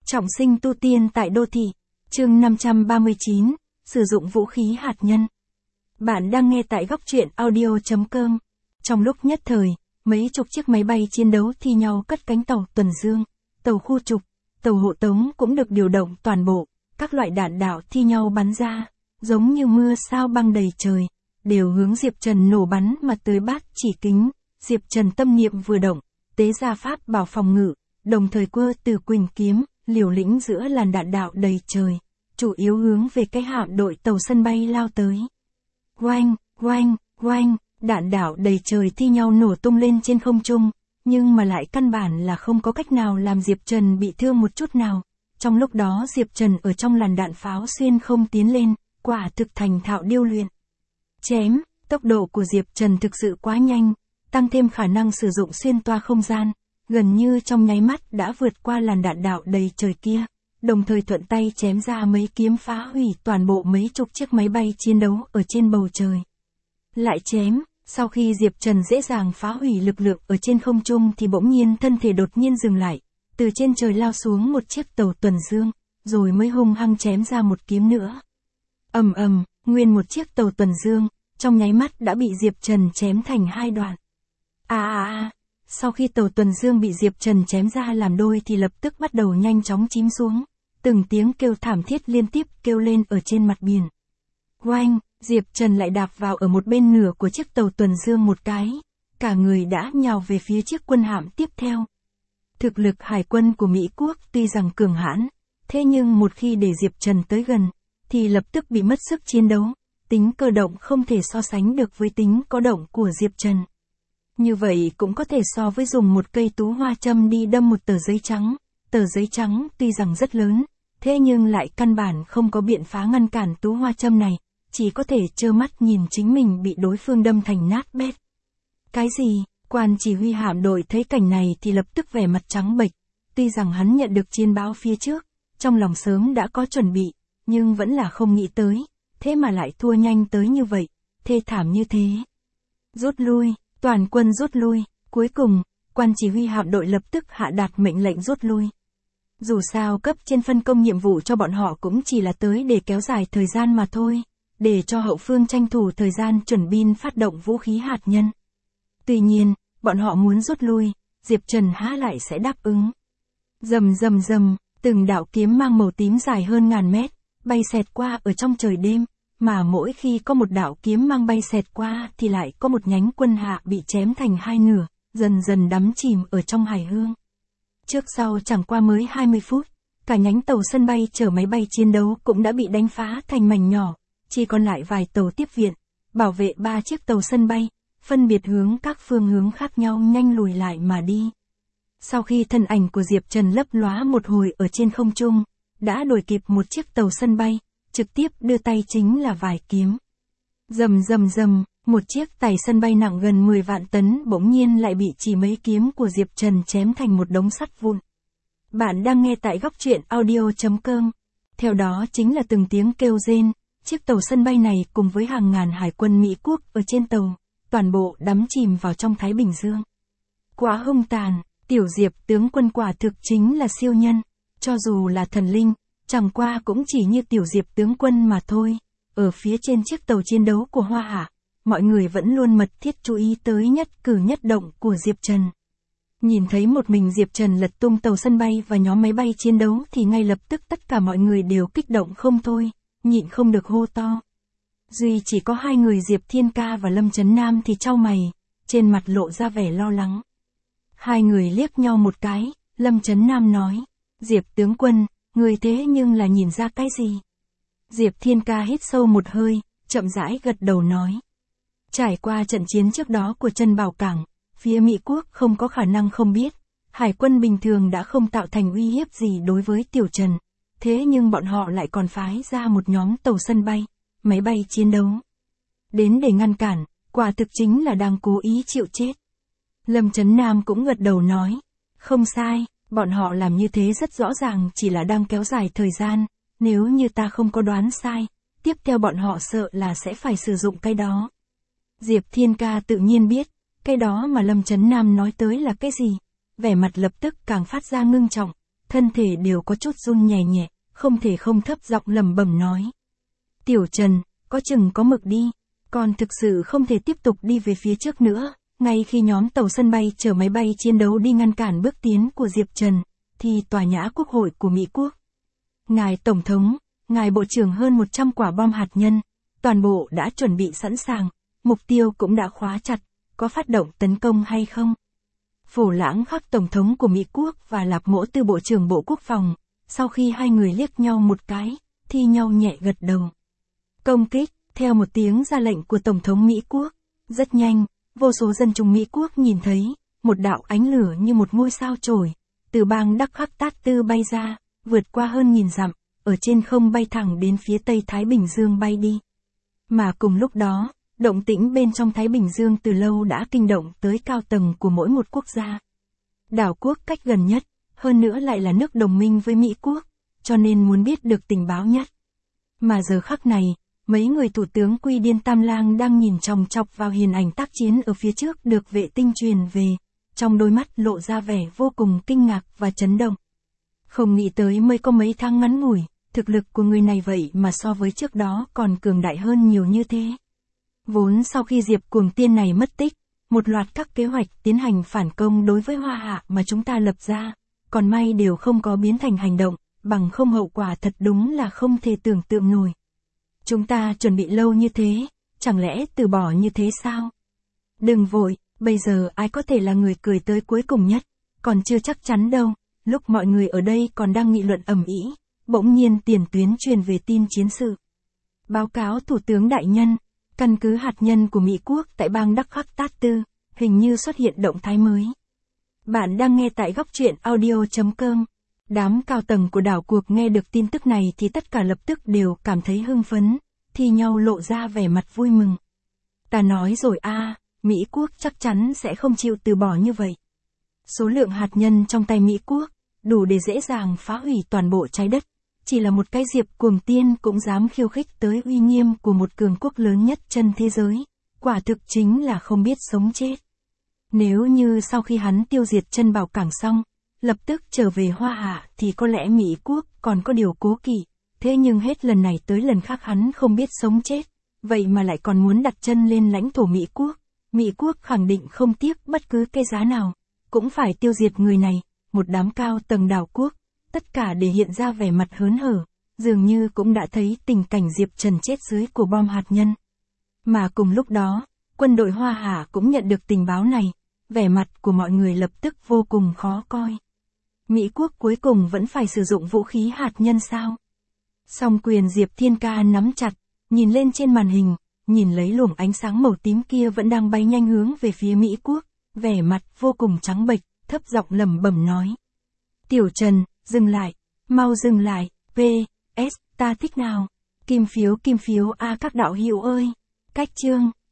Trọng sinh tu tiên tại đô thị. Chương 539, sử dụng vũ khí hạt nhân. Bạn đang nghe tại góc truyện audio.com. Trong lúc nhất thời, mấy chục chiếc máy bay chiến đấu thi nhau cất cánh tàu tuần dương, tàu khu trục, tàu hộ tống cũng được điều động toàn bộ, các loại đạn đạo thi nhau bắn ra, giống như mưa sao băng đầy trời, đều hướng Diệp Trần nổ bắn mà tới bát chỉ kính. Diệp Trần tâm niệm vừa động, tế ra pháp bảo phòng ngự, đồng thời quơ từ quỳnh kiếm, liều lĩnh giữa làn đạn đạo đầy trời, chủ yếu hướng về cái hạm đội tàu sân bay lao tới. Oanh, oanh, oanh, đạn đạo đầy trời thi nhau nổ tung lên trên không trung, nhưng mà lại căn bản là không có cách nào làm Diệp Trần bị thương một chút nào. Trong lúc đó Diệp Trần ở trong làn đạn pháo xuyên không tiến lên, quả thực thành thạo điêu luyện. Chém, tốc độ của Diệp Trần thực sự quá nhanh, tăng thêm khả năng sử dụng xuyên toa không gian, gần như trong nháy mắt đã vượt qua làn đạn đạo đầy trời kia, đồng thời thuận tay chém ra mấy kiếm phá hủy toàn bộ mấy chục chiếc máy bay chiến đấu ở trên bầu trời. Lại chém, sau khi Diệp Trần dễ dàng phá hủy lực lượng ở trên không trung thì bỗng nhiên thân thể đột nhiên dừng lại, từ trên trời lao xuống một chiếc tàu tuần dương, rồi mới hung hăng chém ra một kiếm nữa. Ầm ầm, nguyên một chiếc tàu tuần dương, trong nháy mắt đã bị Diệp Trần chém thành hai đoạn. Sau khi tàu tuần dương bị Diệp Trần chém ra làm đôi thì lập tức bắt đầu nhanh chóng chìm xuống, từng tiếng kêu thảm thiết liên tiếp kêu lên ở trên mặt biển. Oanh, Diệp Trần lại đạp vào ở một bên nửa của chiếc tàu tuần dương một cái, cả người đã nhào về phía chiếc quân hạm tiếp theo. Thực lực hải quân của Mỹ Quốc tuy rằng cường hãn, thế nhưng một khi để Diệp Trần tới gần, thì lập tức bị mất sức chiến đấu, tính cơ động không thể so sánh được với tính có động của Diệp Trần. Như vậy cũng có thể so với dùng một cây tú hoa châm đi đâm một tờ giấy trắng. Tờ giấy trắng tuy rằng rất lớn, thế nhưng lại căn bản không có biện pháp ngăn cản tú hoa châm này, chỉ có thể trơ mắt nhìn chính mình bị đối phương đâm thành nát bét. Cái gì? Quan chỉ huy hạm đội thấy cảnh này thì lập tức vẻ mặt trắng bệch, tuy rằng hắn nhận được chiến báo phía trước, trong lòng sớm đã có chuẩn bị, nhưng vẫn là không nghĩ tới, thế mà lại thua nhanh tới như vậy, thê thảm như thế. Rút lui. Toàn quân rút lui, cuối cùng, quan chỉ huy hạm đội lập tức hạ đạt mệnh lệnh rút lui. Dù sao cấp trên phân công nhiệm vụ cho bọn họ cũng chỉ là tới để kéo dài thời gian mà thôi, để cho hậu phương tranh thủ thời gian chuẩn bị phát động vũ khí hạt nhân. Tuy nhiên, bọn họ muốn rút lui, Diệp Trần há lại sẽ đáp ứng. Rầm rầm rầm, từng đạo kiếm mang màu tím dài hơn ngàn mét, bay xẹt qua ở trong trời đêm. Mà mỗi khi có một đạo kiếm mang bay xẹt qua thì lại có một nhánh quân hạ bị chém thành hai nửa, dần dần đắm chìm ở trong hải hương. Trước sau chẳng qua mới 20 phút, cả nhánh tàu sân bay chở máy bay chiến đấu cũng đã bị đánh phá thành mảnh nhỏ, chỉ còn lại vài tàu tiếp viện, bảo vệ 3 chiếc tàu sân bay, phân biệt hướng các phương hướng khác nhau nhanh lùi lại mà đi. Sau khi thân ảnh của Diệp Trần lấp lóa một hồi ở trên không trung, đã đuổi kịp một chiếc tàu sân bay, trực tiếp đưa tay chính là vài kiếm. Rầm rầm rầm, một chiếc tàu sân bay nặng gần 10 vạn tấn bỗng nhiên lại bị chỉ mấy kiếm của Diệp Trần chém thành một đống sắt vụn. Bạn đang nghe tại góc truyện audio.com. Theo đó chính là từng tiếng kêu rên, chiếc tàu sân bay này cùng với hàng ngàn hải quân Mỹ Quốc ở trên tàu, toàn bộ đắm chìm vào trong Thái Bình Dương. Quá hung tàn, tiểu Diệp tướng quân quả thực chính là siêu nhân, cho dù là thần linh, chẳng qua cũng chỉ như tiểu Diệp tướng quân mà thôi. Ở phía trên chiếc tàu chiến đấu của Hoa Hạ, mọi người vẫn luôn mật thiết chú ý tới nhất cử nhất động của Diệp Trần. Nhìn thấy một mình Diệp Trần lật tung tàu sân bay và nhóm máy bay chiến đấu thì ngay lập tức tất cả mọi người đều kích động không thôi, nhịn không được hô to. Duy chỉ có hai người Diệp Thiên Ca và Lâm Chấn Nam thì chau mày, trên mặt lộ ra vẻ lo lắng. Hai người liếc nhau một cái, Lâm Chấn Nam nói, Diệp tướng quân, người thế nhưng là nhìn ra cái gì? Diệp Thiên Ca hít sâu một hơi, chậm rãi gật đầu nói. Trải qua trận chiến trước đó của Trân Bảo Cảng, phía Mỹ Quốc không có khả năng không biết, hải quân bình thường đã không tạo thành uy hiếp gì đối với Tiểu Trần, thế nhưng bọn họ lại còn phái ra một nhóm tàu sân bay, máy bay chiến đấu. Đến để ngăn cản, quả thực chính là đang cố ý chịu chết. Lâm Chấn Nam cũng gật đầu nói, không sai. Bọn họ làm như thế rất rõ ràng chỉ là đang kéo dài thời gian, nếu như ta không có đoán sai, tiếp theo bọn họ sợ là sẽ phải sử dụng cái đó. Diệp Thiên Ca tự nhiên biết, cái đó mà Lâm Chấn Nam nói tới là cái gì, vẻ mặt lập tức càng phát ra ngưng trọng, thân thể đều có chút run nhẹ nhẹ, không thể không thấp giọng lẩm bẩm nói. Tiểu Trần, có chừng có mực đi, con thực sự không thể tiếp tục đi về phía trước nữa. Ngay khi nhóm tàu sân bay chở máy bay chiến đấu đi ngăn cản bước tiến của Diệp Trần, thì tòa nhã quốc hội của Mỹ Quốc. Ngài Tổng thống, ngài Bộ trưởng hơn 100 quả bom hạt nhân, toàn bộ đã chuẩn bị sẵn sàng, mục tiêu cũng đã khóa chặt, có phát động tấn công hay không? Phổ Lãng Khắc Tổng thống của Mỹ Quốc và Lạp Mỗ Tư Bộ trưởng Bộ Quốc phòng, sau khi hai người liếc nhau một cái, thi nhau nhẹ gật đầu. Công kích, theo một tiếng ra lệnh của Tổng thống Mỹ Quốc, rất nhanh, vô số dân chúng Mỹ Quốc nhìn thấy, một đạo ánh lửa như một ngôi sao chổi, từ bang Đắc Khắc Tát Tư bay ra, vượt qua hơn 1000 dặm, ở trên không bay thẳng đến phía Tây Thái Bình Dương bay đi. Mà cùng lúc đó, động tĩnh bên trong Thái Bình Dương từ lâu đã kinh động tới cao tầng của mỗi một quốc gia. Đảo quốc cách gần nhất, hơn nữa lại là nước đồng minh với Mỹ Quốc, cho nên muốn biết được tình báo nhất. Mà giờ khắc này, mấy người thủ tướng Quy Điên Tam Lang đang nhìn chòng chọc vào hình ảnh tác chiến ở phía trước được vệ tinh truyền về, trong đôi mắt lộ ra vẻ vô cùng kinh ngạc và chấn động. Không nghĩ tới mới có mấy tháng ngắn ngủi, thực lực của người này vậy mà so với trước đó còn cường đại hơn nhiều như thế. Vốn sau khi Diệp Cuồng Tiên này mất tích, một loạt các kế hoạch tiến hành phản công đối với Hoa Hạ mà chúng ta lập ra, còn may đều không có biến thành hành động, bằng không hậu quả thật đúng là không thể tưởng tượng nổi. Chúng ta chuẩn bị lâu như thế, chẳng lẽ từ bỏ như thế sao? Đừng vội, bây giờ ai có thể là người cười tới cuối cùng nhất, còn chưa chắc chắn đâu. Lúc mọi người ở đây còn đang nghị luận ầm ĩ, bỗng nhiên tiền tuyến truyền về tin chiến sự. Báo cáo Thủ tướng Đại Nhân, căn cứ hạt nhân của Mỹ Quốc tại bang Đắc Khắc Tát Tư, hình như xuất hiện động thái mới. Bạn đang nghe tại góc truyện audio.com. Đám cao tầng của đảo cuộc nghe được tin tức này thì tất cả lập tức đều cảm thấy hưng phấn, thi nhau lộ ra vẻ mặt vui mừng. Ta nói rồi Mỹ Quốc chắc chắn sẽ không chịu từ bỏ như vậy. Số lượng hạt nhân trong tay Mỹ Quốc, đủ để dễ dàng phá hủy toàn bộ trái đất. Chỉ là một cái Diệp Cuồng Tiên cũng dám khiêu khích tới uy nghiêm của một cường quốc lớn nhất trên thế giới. Quả thực chính là không biết sống chết. Nếu như sau khi hắn tiêu diệt Chân Bảo Cảng xong, lập tức trở về Hoa Hạ thì có lẽ Mỹ Quốc còn có điều cố kỵ. Thế nhưng hết lần này tới lần khác hắn không biết sống chết. Vậy mà lại còn muốn đặt chân lên lãnh thổ Mỹ Quốc. Mỹ Quốc khẳng định không tiếc bất cứ cái giá nào, cũng phải tiêu diệt người này. Một đám cao tầng đảo quốc, tất cả để hiện ra vẻ mặt hớn hở, dường như cũng đã thấy tình cảnh Diệp Trần chết dưới của bom hạt nhân. Mà cùng lúc đó, quân đội Hoa Hạ cũng nhận được tình báo này, vẻ mặt của mọi người lập tức vô cùng khó coi. Mỹ Quốc cuối cùng vẫn phải sử dụng vũ khí hạt nhân sao? Song quyền Diệp Thiên Ca nắm chặt, nhìn lên trên màn hình, nhìn lấy luồng ánh sáng màu tím kia vẫn đang bay nhanh hướng về phía Mỹ Quốc, vẻ mặt vô cùng trắng bệch, thấp giọng lẩm bẩm nói. Tiểu Trần, dừng lại, mau dừng lại, PS, ta thích nào. Kim phiếu các đạo hữu ơi. Cách chương.